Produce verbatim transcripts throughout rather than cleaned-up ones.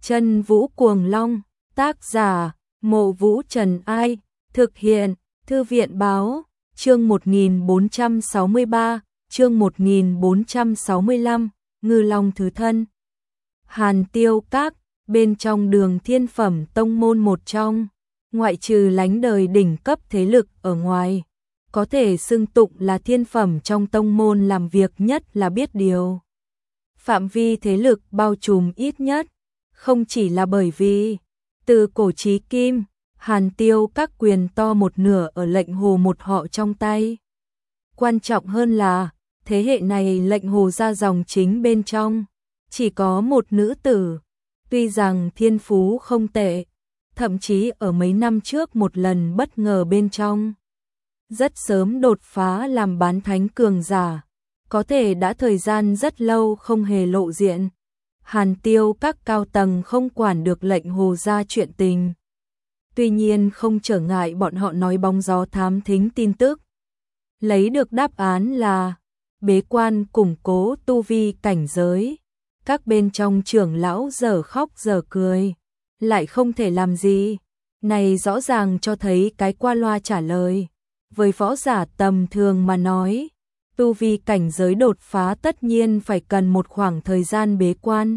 Chân Vũ Cuồng Long, tác giả, Mộ Vũ Trần Ai, thực hiện, Thư viện Báo, chương một nghìn bốn trăm sáu mươi ba, chương một nghìn bốn trăm sáu mươi lăm, Ngư Long Thứ Thân. Hàn Tiêu Các, bên trong Đường Thiên Phẩm tông môn một trong, ngoại trừ lánh đời đỉnh cấp thế lực ở ngoài, có thể xưng tụng là thiên phẩm trong tông môn làm việc nhất là biết điều. Phạm vi thế lực bao trùm ít nhất, không chỉ là bởi vì từ cổ chí kim, Hàn Tiêu Các quyền to một nửa ở lệnh hồ một họ trong tay. Quan trọng hơn là, thế hệ này lệnh hồ ra dòng chính bên trong, chỉ có một nữ tử, tuy rằng thiên phú không tệ, thậm chí ở mấy năm trước một lần bất ngờ bên trong. Rất sớm đột phá làm bán thánh cường giả, có thể đã thời gian rất lâu không hề lộ diện. Hàn Tiêu Các cao tầng không quản được lệnh hồ ra chuyện tình. Tuy nhiên không trở ngại bọn họ nói bóng gió thám thính tin tức. Lấy được đáp án là bế quan củng cố tu vi cảnh giới. Các bên trong trưởng lão giờ khóc giờ cười, lại không thể làm gì. Này rõ ràng cho thấy cái qua loa trả lời. Với võ giả tầm thường mà nói, tu vi cảnh giới đột phá tất nhiên phải cần một khoảng thời gian bế quan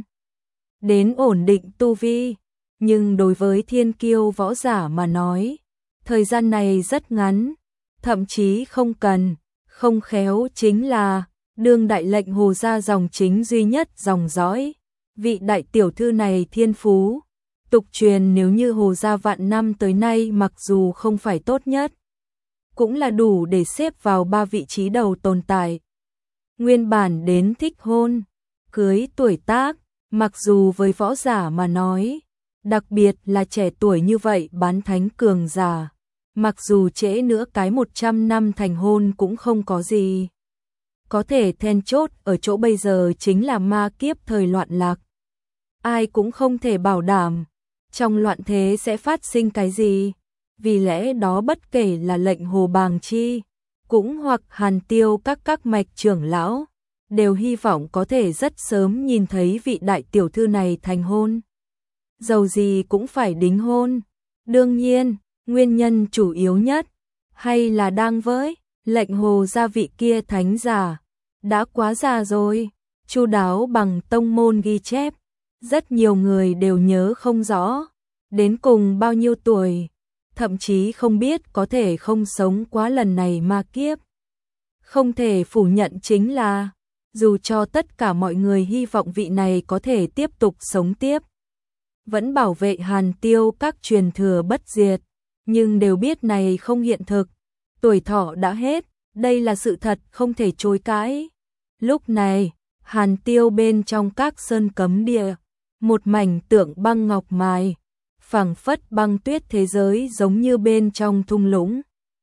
đến ổn định tu vi, nhưng đối với thiên kiêu võ giả mà nói, thời gian này rất ngắn, thậm chí không cần, không khéo chính là đương đại lệnh hồ ra dòng chính duy nhất dòng dõi. Vị đại tiểu thư này thiên phú, tục truyền nếu như hồ gia vạn năm tới nay mặc dù không phải tốt nhất, cũng là đủ để xếp vào ba vị trí đầu tồn tại. Nguyên bản đến thích hôn, cưới tuổi tác, mặc dù với võ giả mà nói, đặc biệt là trẻ tuổi như vậy bán thánh cường giả, mặc dù trễ nữa cái một trăm năm thành hôn cũng không có gì. Có thể then chốt ở chỗ bây giờ chính là ma kiếp thời loạn lạc. Ai cũng không thể bảo đảm, trong loạn thế sẽ phát sinh cái gì. Vì lẽ đó bất kể là lệnh hồ bàng chi, cũng hoặc Hàn Tiêu các các mạch trưởng lão, đều hy vọng có thể rất sớm nhìn thấy vị đại tiểu thư này thành hôn. Dầu gì cũng phải đính hôn. Đương nhiên, nguyên nhân chủ yếu nhất, hay là đang với lệnh hồ gia vị kia thánh giả, đã quá già rồi, chu đáo bằng tông môn ghi chép, rất nhiều người đều nhớ không rõ, đến cùng bao nhiêu tuổi. Thậm chí không biết có thể không sống quá lần này ma kiếp. Không thể phủ nhận chính là, dù cho tất cả mọi người hy vọng vị này có thể tiếp tục sống tiếp, vẫn bảo vệ Hàn Tiêu các truyền thừa bất diệt, nhưng đều biết này không hiện thực, tuổi thọ đã hết, đây là sự thật không thể chối cãi. Lúc này, Hàn Tiêu bên trong các sơn cấm địa, một mảnh tượng băng ngọc mài, phảng phất băng tuyết thế giới giống như bên trong thung lũng.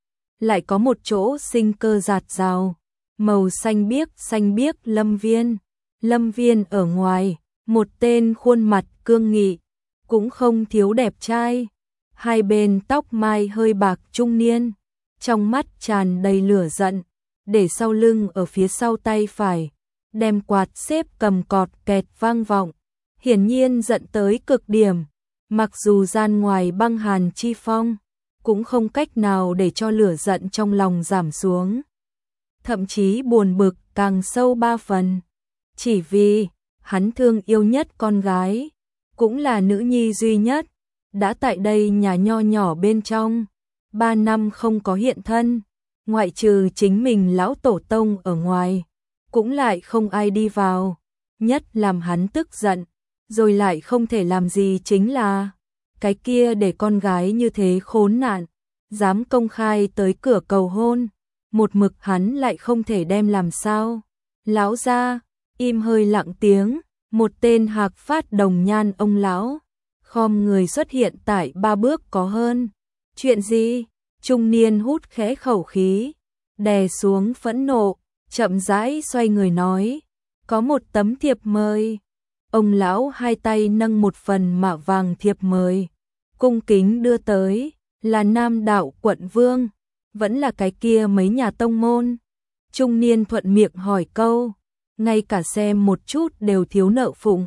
Lại có một chỗ sinh cơ rạt rào, màu xanh biếc xanh biếc lâm viên. Lâm viên ở ngoài, một tên khuôn mặt cương nghị, cũng không thiếu đẹp trai. Hai bên tóc mai hơi bạc trung niên, trong mắt tràn đầy lửa giận, để sau lưng ở phía sau tay phải, đem quạt xếp cầm cọt kẹt vang vọng, hiển nhiên giận tới cực điểm. Mặc dù gian ngoài băng hàn chi phong, cũng không cách nào để cho lửa giận trong lòng giảm xuống. Thậm chí buồn bực càng sâu ba phần. Chỉ vì, hắn thương yêu nhất con gái, cũng là nữ nhi duy nhất, đã tại đây nhà nho nhỏ bên trong, ba năm không có hiện thân, ngoại trừ chính mình lão tổ tông ở ngoài, cũng lại không ai đi vào, nhất làm hắn tức giận. Rồi lại không thể làm gì chính là cái kia để con gái như thế khốn nạn, dám công khai tới cửa cầu hôn, một mực hắn lại không thể đem làm sao. Lão gia, im hơi lặng tiếng, một tên hạc phát đồng nhan ông lão, khom người xuất hiện tại ba bước có hơn. Chuyện gì? Trung niên hút khẽ khẩu khí, đè xuống phẫn nộ, chậm rãi xoay người nói, có một tấm thiệp mời. Ông lão hai tay nâng một phần mạ vàng thiệp mời, cung kính đưa tới, là Nam đạo quận vương, vẫn là cái kia mấy nhà tông môn. Trung niên thuận miệng hỏi câu, ngay cả xem một chút đều thiếu nợ phụng,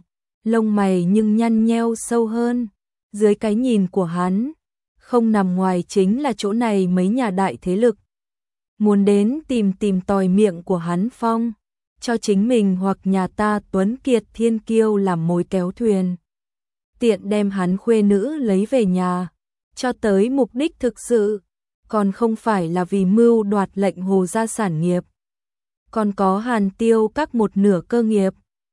lông mày nhưng nhăn nheo sâu hơn. Dưới cái nhìn của hắn, không nằm ngoài chính là chỗ này mấy nhà đại thế lực muốn đến tìm tìm tòi miệng của hắn phong, cho chính mình hoặc nhà ta tuấn kiệt thiên kiêu làm mối kéo thuyền. Tiện đem hắn khuê nữ lấy về nhà, cho tới mục đích thực sự, còn không phải là vì mưu đoạt lệnh Hồ gia sản nghiệp. Còn có Hàn Tiêu các một nửa cơ nghiệp.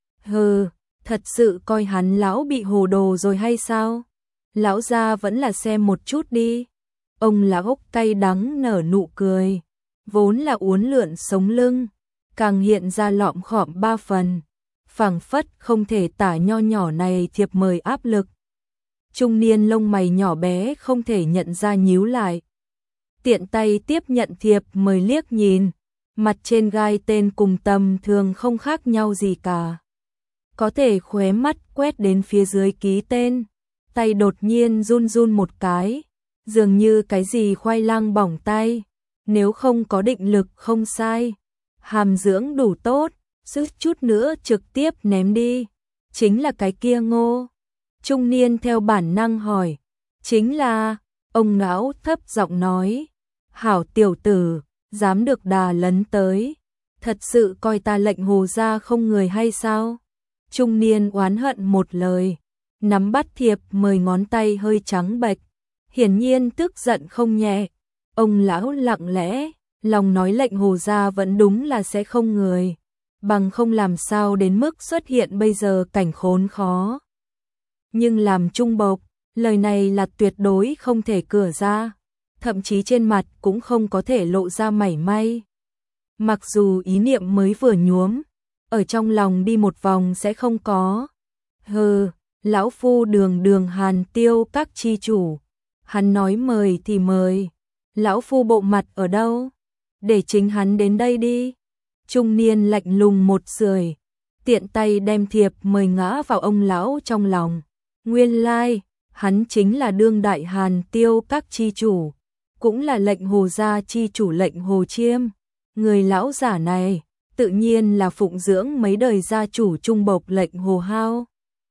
Hừ, thật sự coi hắn lão bị hồ đồ rồi hay sao? Lão gia vẫn là xem một chút đi. Ông lão cay đắng nở nụ cười, vốn là uốn lượn sống lưng, càng hiện ra lọm khọm ba phần, phảng phất không thể tả nho nhỏ này thiệp mời áp lực. Trung niên lông mày nhỏ bé không thể nhận ra nhíu lại. Tiện tay tiếp nhận thiệp mời liếc nhìn, mặt trên gai tên cùng tầm thường không khác nhau gì cả. Có thể khóe mắt quét đến phía dưới ký tên, tay đột nhiên run run một cái, dường như cái gì khoai lang bỏng tay, nếu không có định lực không sai, hàm dưỡng đủ tốt, sức chút nữa trực tiếp ném đi, chính là cái kia Ngô. Trung niên theo bản năng hỏi, chính là, ông lão thấp giọng nói, hảo tiểu tử, dám được đà lấn tới, thật sự coi ta lệnh Hồ gia không người hay sao? Trung niên oán hận một lời, nắm bắt thiệp mời ngón tay hơi trắng bệch, hiển nhiên tức giận không nhẹ. Ông lão lặng lẽ, lòng nói lệnh Hồ gia vẫn đúng là sẽ không người, bằng không làm sao đến mức xuất hiện bây giờ cảnh khốn khó. Nhưng làm trung bộc, lời này là tuyệt đối không thể cửa ra, thậm chí trên mặt cũng không có thể lộ ra mảy may. Mặc dù ý niệm mới vừa nhuốm, ở trong lòng đi một vòng sẽ không có. Hừ, lão phu đường đường Hàn Tiêu các chi chủ, hắn nói mời thì mời, lão phu bộ mặt ở đâu? Để chính hắn đến đây đi. Trung niên lạnh lùng một sưởi, tiện tay đem thiệp mời ngã vào ông lão trong lòng. Nguyên lai, hắn chính là đương đại Hàn Tiêu các chi chủ, cũng là lệnh Hồ gia chi chủ lệnh Hồ Chiêm. Người lão giả này, tự nhiên là phụng dưỡng mấy đời gia chủ trung bộc lệnh Hồ Hao.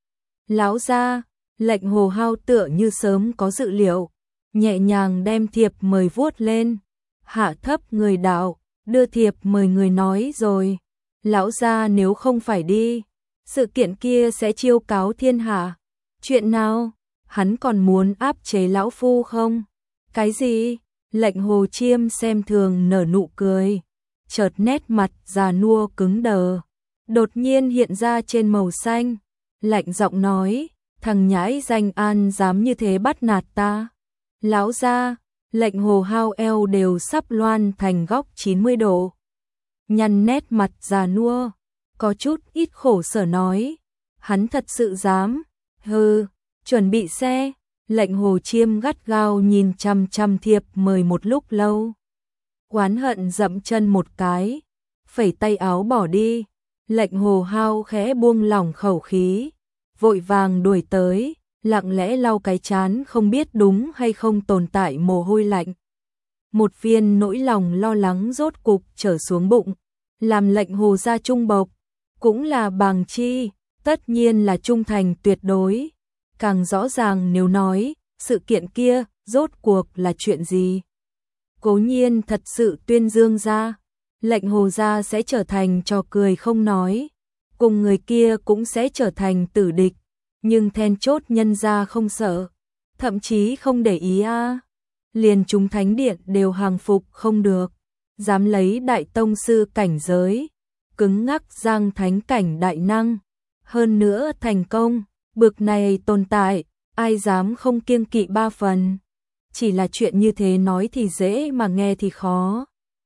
Lão gia, lệnh Hồ Hao tựa như sớm có dự liệu, nhẹ nhàng đem thiệp mời vuốt lên, hạ thấp người đạo, đưa thiệp mời người nói rồi. Lão gia nếu không phải đi, sự kiện kia sẽ chiêu cáo thiên hạ. Chuyện nào? Hắn còn muốn áp chế lão phu không? Cái gì? Lệnh Hồ Chiêm xem thường nở nụ cười, chợt nét mặt già nua cứng đờ, đột nhiên hiện ra trên màu xanh, lạnh giọng nói, thằng nhãi danh an dám như thế bắt nạt ta. Lão gia, lệnh Hồ Hao eo đều sắp loan thành góc chín mươi độ. Nhăn nét mặt già nua, có chút ít khổ sở nói, hắn thật sự dám. Hừ, chuẩn bị xe. Lệnh Hồ Chiêm gắt gao nhìn chăm chăm thiệp mời một lúc lâu. Oán hận dậm chân một cái, phẩy tay áo bỏ đi. Lệnh Hồ Hao khẽ buông lỏng khẩu khí, vội vàng đuổi tới, lặng lẽ lau cái trán không biết đúng hay không tồn tại mồ hôi lạnh. Một viên nỗi lòng lo lắng rốt cục trở xuống bụng, làm lệnh Hồ gia trung bộc, cũng là bàng chi, tất nhiên là trung thành tuyệt đối. Càng rõ ràng nếu nói, sự kiện kia, rốt cuộc là chuyện gì? Cố nhiên thật sự tuyên dương ra, lệnh Hồ gia sẽ trở thành trò cười không nói, cùng người kia cũng sẽ trở thành tử địch, nhưng then chốt nhân gia không sợ, thậm chí không để ý a, à. Liền chúng thánh điện đều hàng phục không được, dám lấy đại tông sư cảnh giới, cứng ngắc giang thánh cảnh đại năng, hơn nữa thành công. Bực này tồn tại, ai dám không kiêng kỵ ba phần. Chỉ là chuyện như thế nói thì dễ mà nghe thì khó.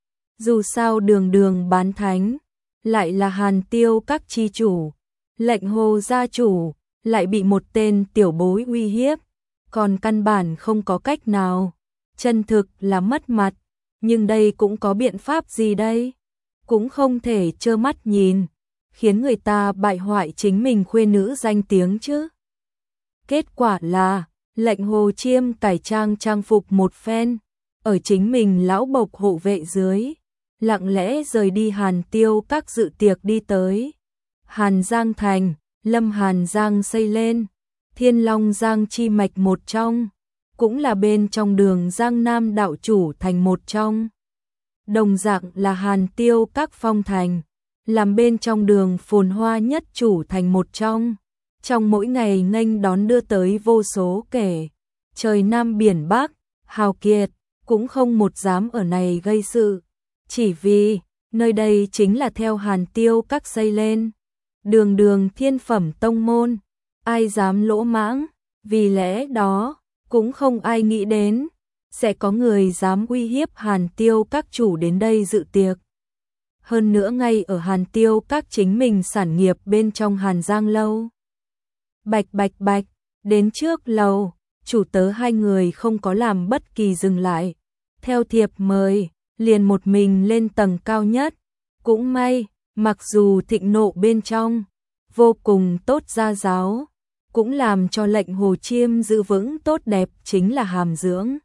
Dù sao đường đường bán thánh, lại là Hàn Tiêu các chi chủ, lệnh Hồ gia chủ, lại bị một tên tiểu bối uy hiếp, còn căn bản không có cách nào. Chân thực là mất mặt, nhưng đây cũng có biện pháp gì đây? Cũng không thể trơ mắt nhìn, khiến người ta bại hoại chính mình khuê nữ danh tiếng chứ. Kết quả là, lệnh Hồ Chiêm cải trang trang phục một phen, ở chính mình lão bộc hộ vệ dưới, lặng lẽ rời đi Hàn Tiêu các dự tiệc đi tới Hàn Giang Thành, Lâm Hàn Giang xây lên, Thiên Long Giang chi mạch một trong, cũng là bên trong đường Giang Nam đạo chủ thành một trong. Đồng dạng là Hàn Tiêu các phong thành, làm bên trong đường phồn hoa nhất chủ thành một trong. Trong mỗi ngày nghênh đón đưa tới vô số kẻ, trời Nam biển Bắc, hào kiệt, cũng không một dám ở này gây sự. Chỉ vì, nơi đây chính là theo Hàn Tiêu các xây lên. Đường đường thiên phẩm tông môn, ai dám lỗ mãng, vì lẽ đó, cũng không ai nghĩ đến, sẽ có người dám uy hiếp Hàn Tiêu các chủ đến đây dự tiệc. Hơn nữa ngay ở Hàn Tiêu các chính mình sản nghiệp bên trong Hàn Giang lâu. Bạch bạch bạch, đến trước lầu, chủ tớ hai người không có làm bất kỳ dừng lại. Theo thiệp mời, liền một mình lên tầng cao nhất. Cũng may, mặc dù thịnh nộ bên trong, vô cùng tốt gia giáo, cũng làm cho lệnh Hồ Chiêm giữ vững tốt đẹp chính là hàm dưỡng.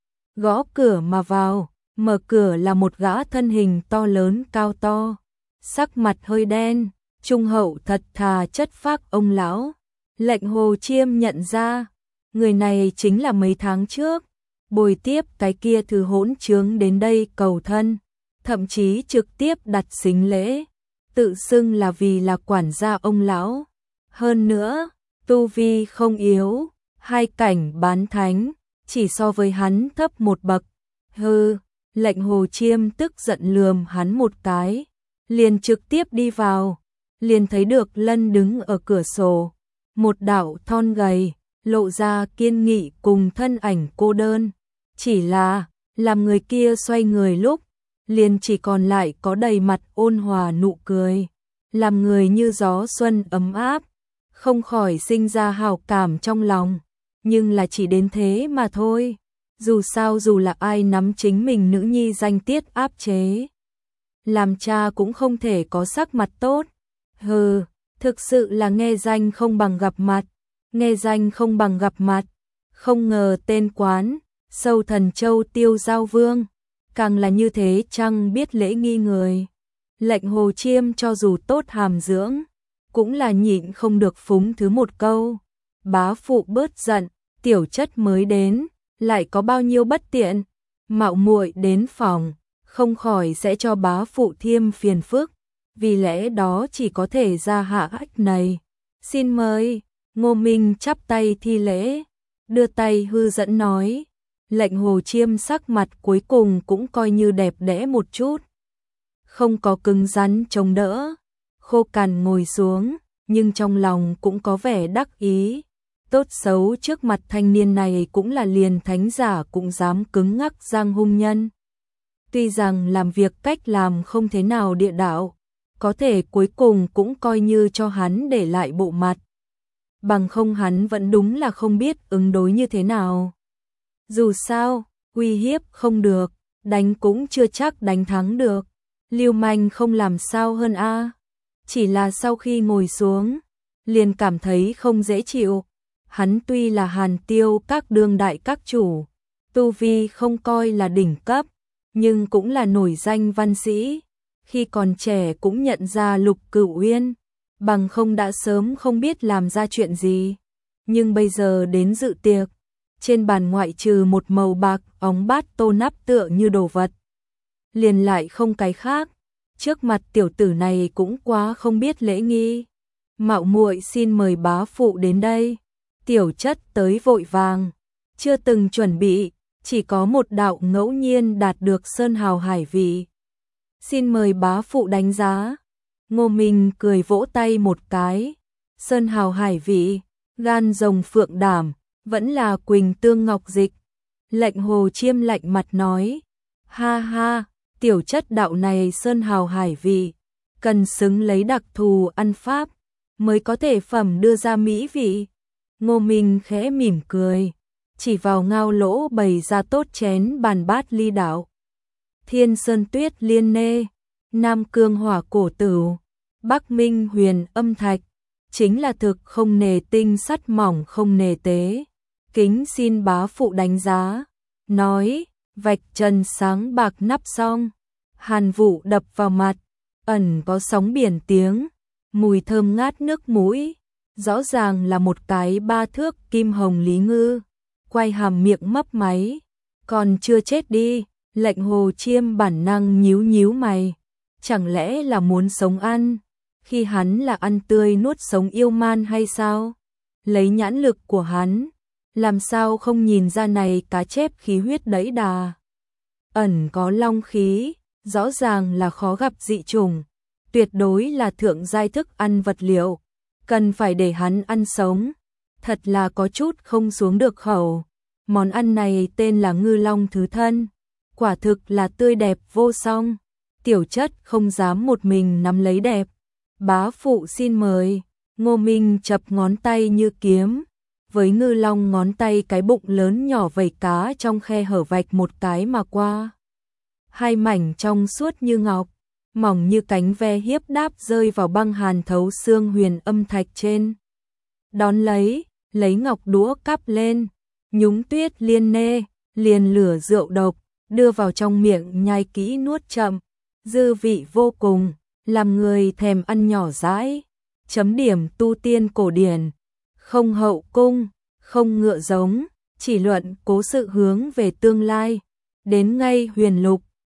Gõ cửa mà vào, mở cửa là một gã thân hình to lớn cao to, sắc mặt hơi đen, trung hậu thật thà chất phác ông lão. Lệnh Hồ Chiêm nhận ra, người này chính là mấy tháng trước, bồi tiếp cái kia thứ hỗn trướng đến đây cầu thân, thậm chí trực tiếp đặt sính lễ, tự xưng là vì là quản gia ông lão. Hơn nữa, tu vi không yếu, hai cảnh bán thánh, chỉ so với hắn thấp một bậc. Hừ, lệnh Hồ Chiêm tức giận lườm hắn một cái, liền trực tiếp đi vào, liền thấy được Lân đứng ở cửa sổ, một đạo thon gầy, lộ ra kiên nghị cùng thân ảnh cô đơn. Chỉ là, làm người kia xoay người lúc, liền chỉ còn lại có đầy mặt ôn hòa nụ cười, làm người như gió xuân ấm áp, không khỏi sinh ra hào cảm trong lòng, nhưng là chỉ đến thế mà thôi. Dù sao dù là ai nắm chính mình nữ nhi danh tiết áp chế, làm cha cũng không thể có sắc mặt tốt. Hừ, thực sự là nghe danh không bằng gặp mặt, nghe danh không bằng gặp mặt. Không ngờ tên quán, Sâu Thần Châu Tiêu Giao Vương, càng là như thế chăng biết lễ nghi người. Lệnh Hồ Chiêm cho dù tốt hàm dưỡng, cũng là nhịn không được phúng thứ một câu. Bá phụ bớt giận, tiểu chất mới đến, lại có bao nhiêu bất tiện, mạo muội đến phòng, không khỏi sẽ cho bá phụ thêm phiền phức, vì lẽ đó chỉ có thể ra hạ ách này. Xin mời. Ngô Minh chắp tay thi lễ, đưa tay hư dẫn nói. Lệnh Hồ Chiêm sắc mặt cuối cùng cũng coi như đẹp đẽ một chút, không có cứng rắn chống đỡ, khô cằn ngồi xuống, nhưng trong lòng cũng có vẻ đắc ý. Tốt xấu trước mặt thanh niên này cũng là liền thánh giả cũng dám cứng ngắc giang hung nhân. Tuy rằng làm việc cách làm không thế nào địa đạo, có thể cuối cùng cũng coi như cho hắn để lại bộ mặt. Bằng không hắn vẫn đúng là không biết ứng đối như thế nào. Dù sao, uy hiếp không được, đánh cũng chưa chắc đánh thắng được. Lưu manh không làm sao hơn a. Chỉ là sau khi ngồi xuống, liền cảm thấy không dễ chịu. Hắn tuy là Hàn Tiêu các đương đại các chủ, tu vi không coi là đỉnh cấp, nhưng cũng là nổi danh văn sĩ. Khi còn trẻ cũng nhận ra Lục Cửu Uyên, bằng không đã sớm không biết làm ra chuyện gì. Nhưng bây giờ đến dự tiệc, trên bàn ngoại trừ một màu bạc óng bát tô nắp tựa như đồ vật, liền lại không cái khác. Trước mặt tiểu tử này cũng quá không biết lễ nghi. Mạo muội xin mời bá phụ đến đây. Tiểu chất tới vội vàng, chưa từng chuẩn bị, chỉ có một đạo ngẫu nhiên đạt được sơn hào hải vị. Xin mời bá phụ đánh giá. Ngô Minh cười vỗ tay một cái. Sơn hào hải vị, gan rồng phượng đảm, vẫn là quỳnh tương ngọc dịch. Lệnh Hồ Chiêm lạnh mặt nói. Ha ha, tiểu chất đạo này sơn hào hải vị, cần xứng lấy đặc thù ăn pháp, mới có thể phẩm đưa ra mỹ vị. Ngô Minh khẽ mỉm cười, chỉ vào ngao lỗ bày ra tốt chén bàn bát ly đạo. Thiên sơn tuyết liên nê, Nam cương hỏa cổ tửu, Bắc minh huyền âm thạch, chính là thực không nề tinh sắt mỏng không nề tế. Kính xin bá phụ đánh giá. Nói, vạch trần sáng bạc nắp xong, hàn vụ đập vào mặt, ẩn có sóng biển tiếng, mùi thơm ngát nước mũi, Rõ ràng là một cái ba thước kim hồng Lý Ngư, quay hàm miệng mấp máy, còn chưa chết đi. Lệnh Hồ Chiêm bản năng nhíu nhíu mày, chẳng lẽ là muốn sống ăn, khi hắn là ăn tươi nuốt sống yêu man hay sao? Lấy nhãn lực của hắn, làm sao không nhìn ra này cá chép khí huyết đẫy đà, ẩn có long khí, rõ ràng là khó gặp dị chủng, tuyệt đối là thượng giai thức ăn vật liệu, cần phải để hắn ăn sống, thật là có chút không xuống được khẩu. Món ăn này tên là ngư long thứ thân, quả thực là tươi đẹp vô song, tiểu chất không dám một mình nắm lấy đẹp. Bá phụ xin mời. Ngô Minh chập ngón tay như kiếm, với ngư long ngón tay cái bụng lớn nhỏ vẩy cá trong khe hở vạch một cái mà qua. Hai mảnh trong suốt như ngọc, mỏng như cánh ve hiếp đáp rơi vào băng hàn thấu xương huyền âm thạch trên. Đón lấy, lấy ngọc đũa cắp lên, nhúng tuyết liên nê, liền lửa rượu độc, đưa vào trong miệng nhai kỹ nuốt chậm, dư vị vô cùng, làm người thèm ăn nhỏ dãi. Chấm điểm tu tiên cổ điển, không hậu cung, không ngựa giống, chỉ luận cố sự hướng về tương lai, đến ngay huyền lục,